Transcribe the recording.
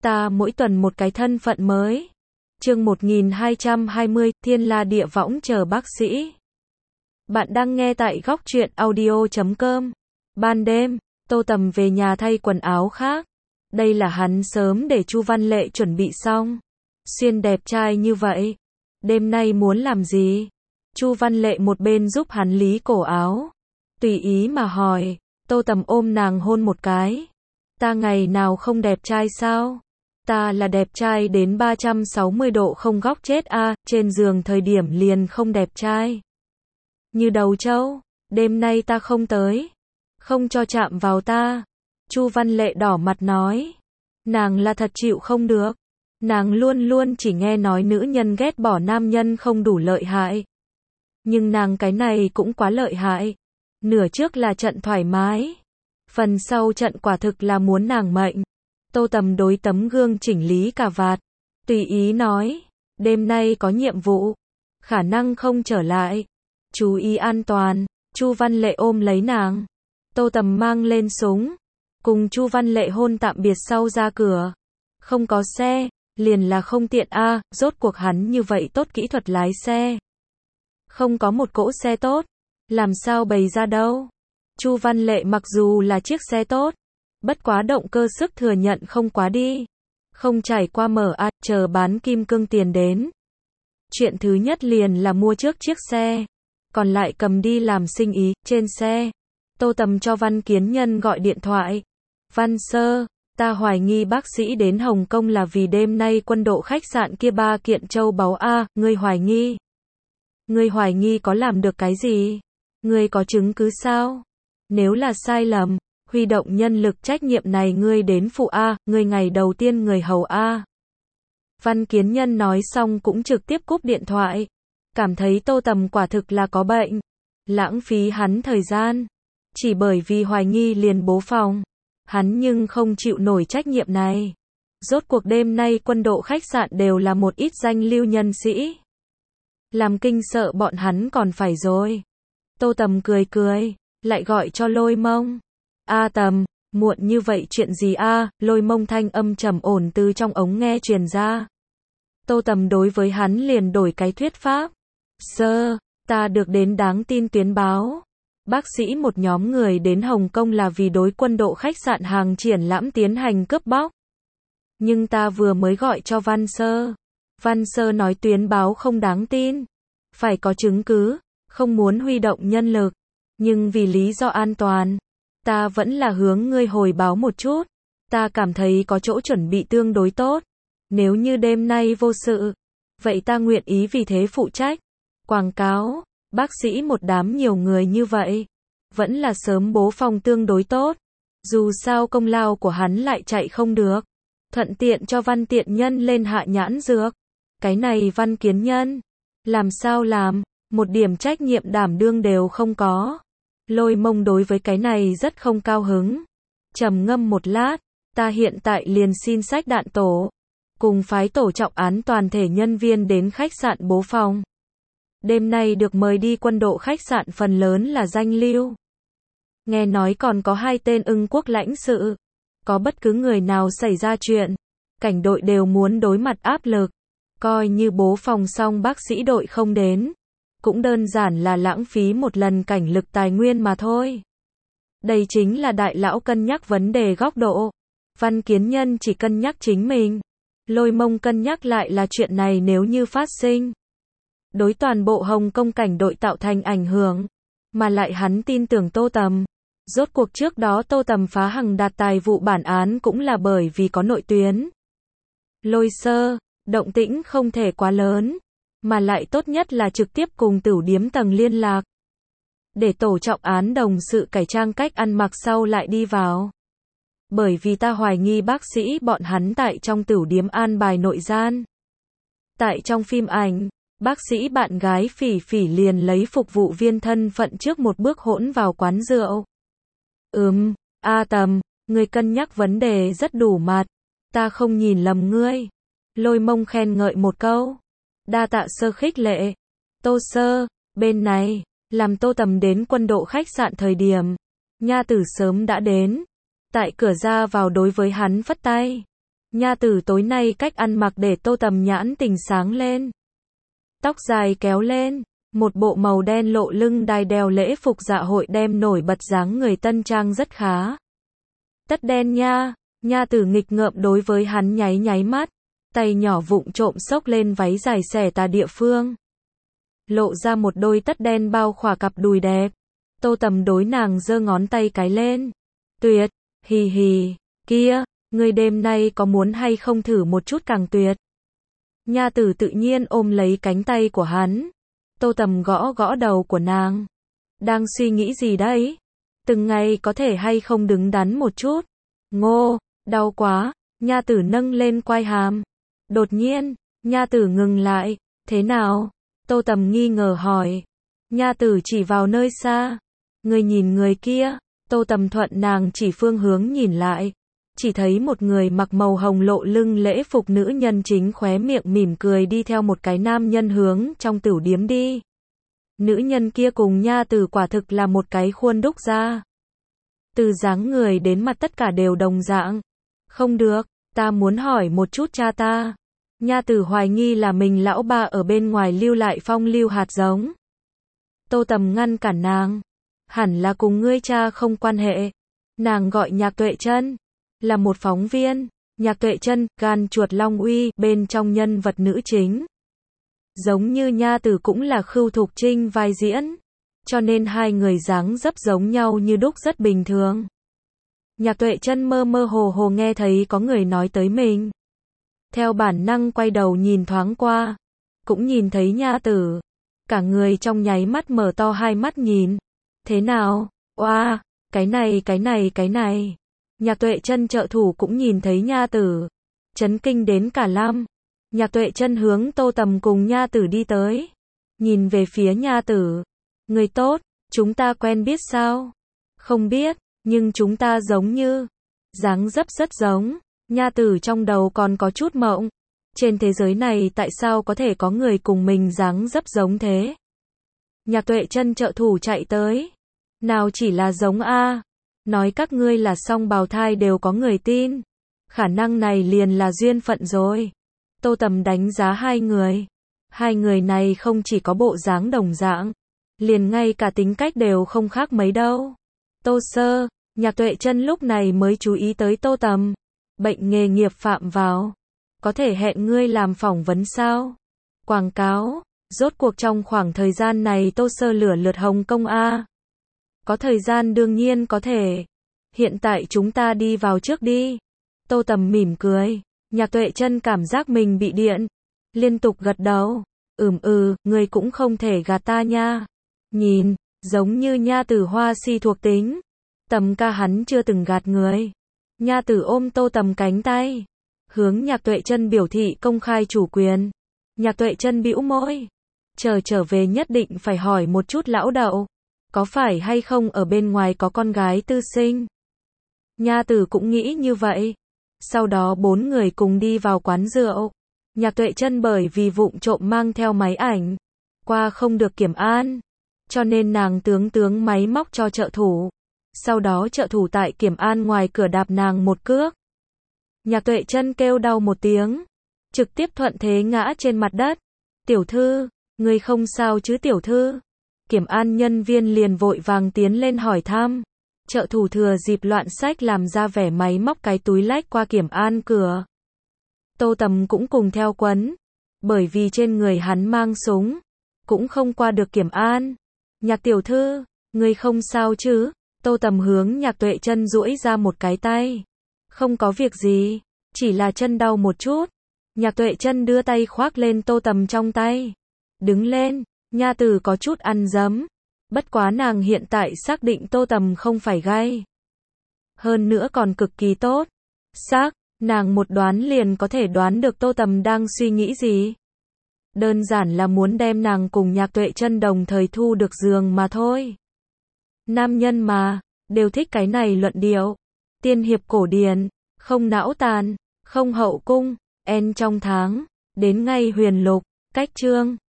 Ta mỗi tuần một cái thân phận mới. Chương 1220, Thiên La Địa Võng chờ bác sĩ. Bạn đang nghe tại góc truyện audio.com. Ban đêm, Tô Tầm về nhà thay quần áo khác. Đây là hắn sớm để Chu Văn Lệ chuẩn bị xong. Xuyên đẹp trai như vậy, đêm nay muốn làm gì? Chu Văn Lệ một bên giúp hắn lý cổ áo, tùy ý mà hỏi. Tô Tầm ôm nàng hôn một cái. Ta ngày nào không đẹp trai sao? Ta là đẹp trai đến 360 độ không góc chết a, trên giường thời điểm liền không đẹp trai. Như đầu trâu, đêm nay ta không tới. Không cho chạm vào ta. Chu Văn Lệ đỏ mặt nói. Nàng là thật chịu không được. Nàng luôn luôn chỉ nghe nói nữ nhân ghét bỏ nam nhân không đủ lợi hại. Nhưng nàng cái này cũng quá lợi hại. Nửa trước là trận thoải mái. Phần sau trận quả thực là muốn nàng mệnh. Tô Tầm đối tấm gương chỉnh lý cà vạt. Tùy ý nói. Đêm nay có nhiệm vụ. Khả năng không trở lại. Chú ý an toàn. Chu Văn Lệ ôm lấy nàng. Tô Tầm mang lên súng. Cùng Chu Văn Lệ hôn tạm biệt sau ra cửa. Không có xe. Liền là không tiện a, rốt cuộc hắn như vậy tốt kỹ thuật lái xe. Không có một cỗ xe tốt. Làm sao bày ra đâu. Chu Văn Lệ mặc dù là chiếc xe tốt. Bất quá động cơ sức thừa nhận không quá đi. Không trải qua MA, chờ bán kim cương tiền đến. Chuyện thứ nhất liền là mua trước chiếc xe. Còn lại cầm đi làm sinh ý, trên xe. Tô Tầm cho Văn Kiến Nhân gọi điện thoại. Văn Sơ, ta hoài nghi bác sĩ đến Hồng Kông là vì đêm nay quân độ khách sạn kia 3 kiện châu báu a, ngươi hoài nghi. Ngươi hoài nghi có làm được cái gì? Ngươi có chứng cứ sao? Nếu là sai lầm, huy động nhân lực trách nhiệm này ngươi đến phụ a, ngươi ngày đầu tiên người hầu a. Văn Kiến Nhân nói xong cũng trực tiếp cúp điện thoại. Cảm thấy Tô Tầm quả thực là có bệnh. Lãng phí hắn thời gian. Chỉ bởi vì hoài nghi liền bố phòng. Hắn nhưng không chịu nổi trách nhiệm này. Rốt cuộc đêm nay quân độ khách sạn đều là một ít danh lưu nhân sĩ. Làm kinh sợ bọn hắn còn phải rồi. Tô Tầm cười cười, lại gọi cho Lôi Mông. A Tầm, muộn như vậy chuyện gì a? Lôi Mông thanh âm trầm ổn từ trong ống nghe truyền ra. Tô Tầm đối với hắn liền đổi cái thuyết pháp. Sơ, ta được đến đáng tin tuyến báo. Bác sĩ một nhóm người đến Hồng Kông là vì đối quân độ khách sạn hàng triển lãm tiến hành cướp bóc. Nhưng ta vừa mới gọi cho Văn Sơ. Văn Sơ nói tuyến báo không đáng tin. Phải có chứng cứ, không muốn huy động nhân lực. Nhưng vì lý do an toàn, ta vẫn là hướng ngươi hồi báo một chút. Ta cảm thấy có chỗ chuẩn bị tương đối tốt. Nếu như đêm nay vô sự, vậy ta nguyện ý vì thế phụ trách. Quảng cáo, bác sĩ một đám nhiều người như vậy, vẫn là sớm bố phòng tương đối tốt. Dù sao công lao của hắn lại chạy không được. Thuận tiện cho Văn Tiện Nhân lên hạ nhãn dược. Cái này Văn Kiến Nhân, làm sao làm, một điểm trách nhiệm đảm đương đều không có. Lôi Mông đối với cái này rất không cao hứng. Trầm ngâm một lát, ta hiện tại liền xin sách đạn tổ. Cùng phái tổ trọng án toàn thể nhân viên đến khách sạn bố phòng. Đêm nay được mời đi quân độ khách sạn phần lớn là danh lưu. Nghe nói còn có 2 tên Ưng quốc lãnh sự. Có bất cứ người nào xảy ra chuyện, cảnh đội đều muốn đối mặt áp lực. Coi như bố phòng xong bác sĩ đội không đến. Cũng đơn giản là lãng phí một lần cảnh lực tài nguyên mà thôi. Đây chính là đại lão cân nhắc vấn đề góc độ. Văn Kiến Nhân chỉ cân nhắc chính mình. Lôi Mông cân nhắc lại là chuyện này nếu như phát sinh. Đối toàn bộ Hồng Kông cảnh đội tạo thành ảnh hưởng. Mà lại hắn tin tưởng Tô Tầm. Rốt cuộc trước đó Tô Tầm phá Hằng Đạt tài vụ bản án cũng là bởi vì có nội tuyến. Lôi Sơ, động tĩnh không thể quá lớn. Mà lại tốt nhất là trực tiếp cùng tửu điếm tầng liên lạc. Để tổ trọng án đồng sự cải trang cách ăn mặc sau lại đi vào. Bởi vì ta hoài nghi bác sĩ bọn hắn tại trong tửu điếm an bài nội gian. Tại trong phim ảnh, bác sĩ bạn gái Phỉ Phỉ liền lấy phục vụ viên thân phận trước một bước hỗn vào quán rượu. A Tầm, ngươi cân nhắc vấn đề rất đủ mặt. Ta không nhìn lầm ngươi. Lôi Mông khen ngợi một câu. Đa tạ Sơ khích lệ. Tô Sơ, bên này, làm Tô Tầm đến quân độ khách sạn thời điểm. Nha tử sớm đã đến. Tại cửa ra vào đối với hắn phất tay. Nha Tử tối nay cách ăn mặc để Tô Tầm nhãn tình sáng lên. Tóc dài kéo lên, một bộ màu đen lộ lưng đai đeo lễ phục dạ hội đem nổi bật dáng người tân trang rất khá. Tất đen nha, Nha Tử nghịch ngợm đối với hắn nháy nháy mắt, tay nhỏ vụng trộm xốc lên váy dài xẻ tà địa phương. Lộ ra một đôi tất đen bao khỏa cặp đùi đẹp. Tô Tầm đối nàng giơ ngón tay cái lên. Tuyệt, hì hì, kia, ngươi đêm nay có muốn hay không thử một chút càng tuyệt. Nha Tử tự nhiên ôm lấy cánh tay của hắn. Tô Tầm gõ gõ đầu của nàng. Đang suy nghĩ gì đấy? Từng ngày có thể hay không đứng đắn một chút? Ngô, đau quá. Nha Tử nâng lên quai hàm. Đột nhiên, Nha Tử ngừng lại. Thế nào? Tô Tầm nghi ngờ hỏi. Nha Tử chỉ vào nơi xa. Người nhìn người kia. Tô Tầm thuận nàng chỉ phương hướng nhìn lại. Chỉ thấy một người mặc màu hồng lộ lưng lễ phục nữ nhân chính khóe miệng mỉm cười đi theo một cái nam nhân hướng trong tửu điếm đi. Nữ nhân kia cùng Nha Tử quả thực là một cái khuôn đúc ra. Từ dáng người đến mặt tất cả đều đồng dạng. Không được, ta muốn hỏi một chút cha ta. Nha Tử hoài nghi là mình lão ba ở bên ngoài lưu lại phong lưu hạt giống. Tô Tầm ngăn cản nàng. Hẳn là cùng ngươi cha không quan hệ. Nàng gọi Nhạc Tuệ Chân, là một phóng viên. Nhạc Tuệ Chân, gan chuột Long Uy, bên trong nhân vật nữ chính. Giống như Nha Tử cũng là Khưu Thục Trinh vai diễn. Cho nên hai người dáng dấp giống nhau như đúc rất bình thường. Nhạc Tuệ Chân mơ mơ hồ hồ nghe thấy có người nói tới mình. Theo bản năng quay đầu nhìn thoáng qua. Cũng nhìn thấy Nha Tử. Cả người trong nháy mắt mở to hai mắt nhìn. Thế nào? Oa, cái này. Nhạc Tuệ Chân trợ thủ cũng nhìn thấy Nha Tử. Chấn kinh đến cả lăm. Nhạc Tuệ Chân hướng Tô Tầm cùng Nha Tử đi tới. Nhìn về phía Nha Tử. Người tốt, chúng ta quen biết sao? Không biết, nhưng chúng ta giống như. Dáng dấp rất giống. Nha Tử trong đầu còn có chút mộng. Trên thế giới này tại sao có thể có người cùng mình dáng dấp giống thế? Nhạc Tuệ Chân trợ thủ chạy tới. Nào chỉ là giống a, nói các ngươi là song bào thai đều có người tin. Khả năng này liền là duyên phận rồi. Tô Tầm đánh giá hai người. Hai người này không chỉ có bộ dáng đồng dạng, liền ngay cả tính cách đều không khác mấy đâu. Tô Sơ, Nhạc Tuệ Chân lúc này mới chú ý tới Tô Tầm. Bệnh nghề nghiệp phạm vào. Có thể hẹn ngươi làm phỏng vấn sao? Quảng cáo. Rốt cuộc trong khoảng thời gian này Tô Sơ lửa lượt Hồng Kông a. Có thời gian đương nhiên có thể. Hiện tại chúng ta đi vào trước đi. Tô Tầm mỉm cười. Nhạc Tuệ Chân cảm giác mình bị điện. Liên tục gật đầu. Ngươi cũng không thể gạt ta nha. Nhìn, giống như Nha Tử hoa si thuộc tính. Tầm ca hắn chưa từng gạt người. Nha Tử ôm Tô Tầm cánh tay. Hướng Nhạc Tuệ Chân biểu thị công khai chủ quyền. Nhạc Tuệ Chân bĩu môi. Trở về nhất định phải hỏi một chút lão đậu. Có phải hay không ở bên ngoài có con gái tư sinh? Nha Tử cũng nghĩ như vậy. Sau đó bốn người cùng đi vào quán rượu. Nhạc Tuệ Chân bởi vì vụng trộm mang theo máy ảnh. Qua không được kiểm an. Cho nên nàng tướng máy móc cho trợ thủ. Sau đó trợ thủ tại kiểm an ngoài cửa đạp nàng một cước. Nhạc Tuệ Chân kêu đau một tiếng. Trực tiếp thuận thế ngã trên mặt đất. Tiểu thư, ngươi không sao chứ tiểu thư? Kiểm an nhân viên liền vội vàng tiến lên hỏi thăm. Trợ thủ thừa dịp loạn sách làm ra vẻ máy móc cái túi lách qua kiểm an cửa. Tô Tầm cũng cùng theo quấn. Bởi vì trên người hắn mang súng. Cũng không qua được kiểm an. Nhạc tiểu thư, ngươi không sao chứ? Tô Tầm hướng Nhạc Tuệ Chân duỗi ra một cái tay. Không có việc gì, chỉ là chân đau một chút. Nhạc Tuệ Chân đưa tay khoác lên Tô Tầm trong tay. Đứng lên, Nha Tử có chút ăn dấm. Bất quá nàng hiện tại xác định Tô Tầm không phải gay. Hơn nữa còn cực kỳ tốt. Nàng một đoán liền có thể đoán được Tô Tầm đang suy nghĩ gì. Đơn giản là muốn đem nàng cùng Nhạc Tuệ Chân đồng thời thu được giường mà thôi. Nam nhân mà, đều thích cái này luận điệu. Tiên hiệp cổ điển, không não tàn, không hậu cung, en trong tháng, đến ngay huyền lục, cách chương.